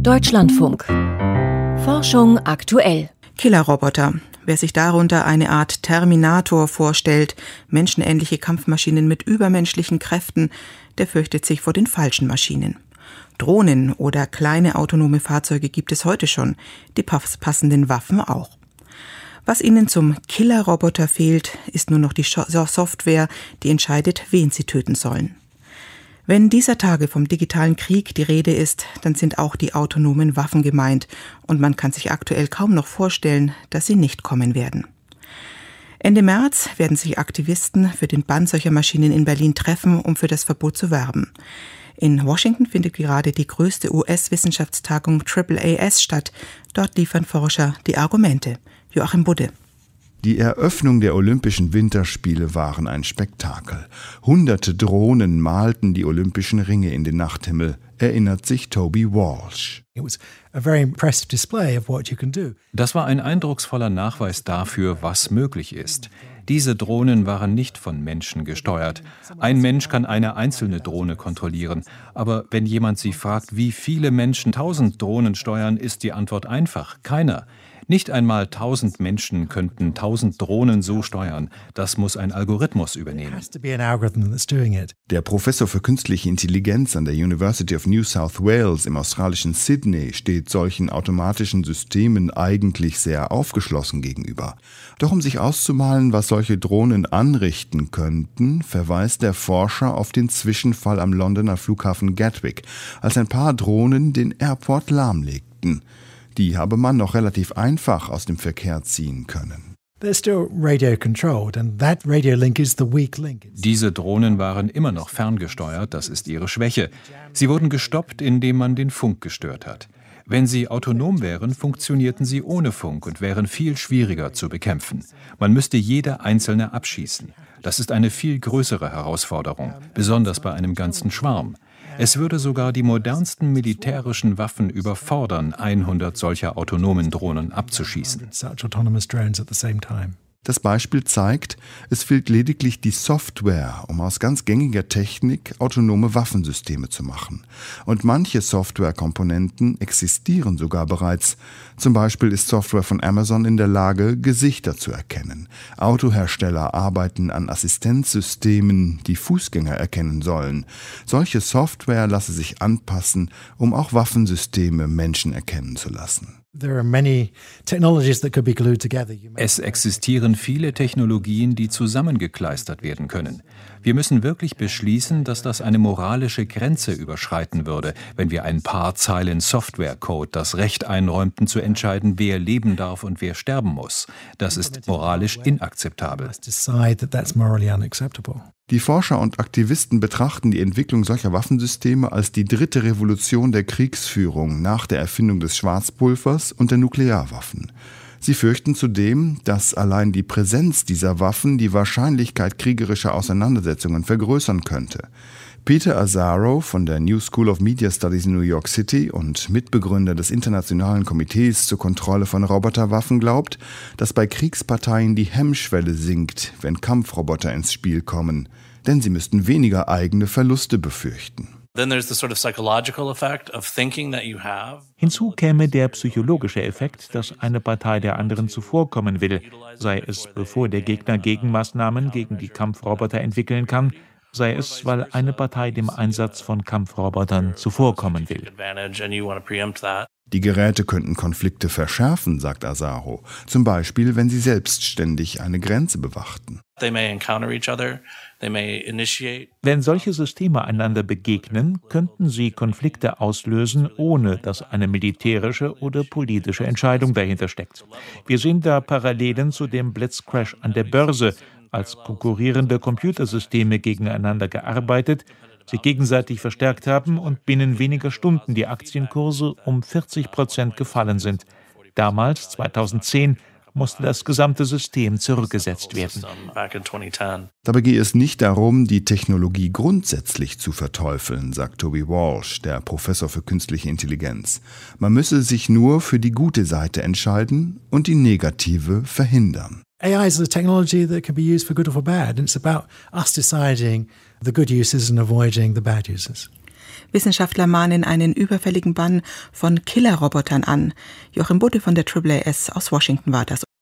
Deutschlandfunk. Forschung aktuell. Killerroboter. Wer sich darunter eine Art Terminator vorstellt, menschenähnliche Kampfmaschinen mit übermenschlichen Kräften, der fürchtet sich vor den falschen Maschinen. Drohnen oder kleine autonome Fahrzeuge gibt es heute schon, die passenden Waffen auch. Was ihnen zum Killerroboter fehlt, ist nur noch die Software, die entscheidet, wen sie töten sollen. Wenn dieser Tage vom digitalen Krieg die Rede ist, dann sind auch die autonomen Waffen gemeint und man kann sich aktuell kaum noch vorstellen, dass sie nicht kommen werden. Ende März werden sich Aktivisten für den Bann solcher Maschinen in Berlin treffen, um für das Verbot zu werben. In Washington findet gerade die größte US-Wissenschaftstagung AAAS statt. Dort liefern Forscher die Argumente. Joachim Budde. Die Eröffnung der Olympischen Winterspiele waren ein Spektakel. Hunderte Drohnen malten die olympischen Ringe in den Nachthimmel, erinnert sich Toby Walsh. Das war ein eindrucksvoller Nachweis dafür, was möglich ist. Diese Drohnen waren nicht von Menschen gesteuert. Ein Mensch kann eine einzelne Drohne kontrollieren. Aber wenn jemand Sie fragt, wie viele Menschen 1000 Drohnen steuern, ist die Antwort einfach: keiner. Nicht einmal 1000 Menschen könnten 1000 Drohnen so steuern. Das muss ein Algorithmus übernehmen. Der Professor für künstliche Intelligenz an der University of New South Wales im australischen Sydney steht solchen automatischen Systemen eigentlich sehr aufgeschlossen gegenüber. Doch um sich auszumalen, was solche Drohnen anrichten könnten, verweist der Forscher auf den Zwischenfall am Londoner Flughafen Gatwick, als ein paar Drohnen den Airport lahmlegten. Die habe man noch relativ einfach aus dem Verkehr ziehen können. Diese Drohnen waren immer noch ferngesteuert, das ist ihre Schwäche. Sie wurden gestoppt, indem man den Funk gestört hat. Wenn sie autonom wären, funktionierten sie ohne Funk und wären viel schwieriger zu bekämpfen. Man müsste jede einzelne abschießen. Das ist eine viel größere Herausforderung, besonders bei einem ganzen Schwarm. Es würde sogar die modernsten militärischen Waffen überfordern, 100 solcher autonomen Drohnen abzuschießen. Das Beispiel zeigt, es fehlt lediglich die Software, um aus ganz gängiger Technik autonome Waffensysteme zu machen. Und manche Softwarekomponenten existieren sogar bereits. Zum Beispiel ist Software von Amazon in der Lage, Gesichter zu erkennen. Autohersteller arbeiten an Assistenzsystemen, die Fußgänger erkennen sollen. Solche Software lasse sich anpassen, um auch Waffensysteme Menschen erkennen zu lassen. Es existieren viele Technologien, die zusammengekleistert werden können. Wir müssen wirklich beschließen, dass das eine moralische Grenze überschreiten würde, wenn wir ein paar Zeilen Softwarecode das Recht einräumten, zu entscheiden, wer leben darf und wer sterben muss. Das ist moralisch inakzeptabel. Die Forscher und Aktivisten betrachten die Entwicklung solcher Waffensysteme als die dritte Revolution der Kriegsführung nach der Erfindung des Schwarzpulvers und der Nuklearwaffen. Sie fürchten zudem, dass allein die Präsenz dieser Waffen die Wahrscheinlichkeit kriegerischer Auseinandersetzungen vergrößern könnte. Peter Azzaro von der New School of Media Studies in New York City und Mitbegründer des Internationalen Komitees zur Kontrolle von Roboterwaffen glaubt, dass bei Kriegsparteien die Hemmschwelle sinkt, wenn Kampfroboter ins Spiel kommen, denn sie müssten weniger eigene Verluste befürchten. Hinzu käme der psychologische Effekt, dass eine Partei der anderen zuvorkommen will, sei es bevor der Gegner Gegenmaßnahmen gegen die Kampfroboter entwickeln kann, sei es, weil eine Partei dem Einsatz von Kampfrobotern zuvorkommen will. Die Geräte könnten Konflikte verschärfen, sagt Azzaro, zum Beispiel, wenn sie selbstständig eine Grenze bewachten. Wenn solche Systeme einander begegnen, könnten sie Konflikte auslösen, ohne dass eine militärische oder politische Entscheidung dahinter steckt. Wir sehen da Parallelen zu dem Blitzcrash an der Börse, als konkurrierende Computersysteme gegeneinander gearbeitet, sich gegenseitig verstärkt haben und binnen weniger Stunden die Aktienkurse um 40% gefallen sind. Damals, 2010, musste das gesamte System zurückgesetzt werden. Dabei gehe es nicht darum, die Technologie grundsätzlich zu verteufeln, sagt Toby Walsh, der Professor für künstliche Intelligenz. Man müsse sich nur für die gute Seite entscheiden und die negative verhindern. AI is a technology that can be used for good or for bad, and it's about us deciding the good uses and avoiding the bad uses. Wissenschaftler mahnen einen überfälligen Bann von Killerrobotern an. Joachim Budde von der AAAS aus Washington war das.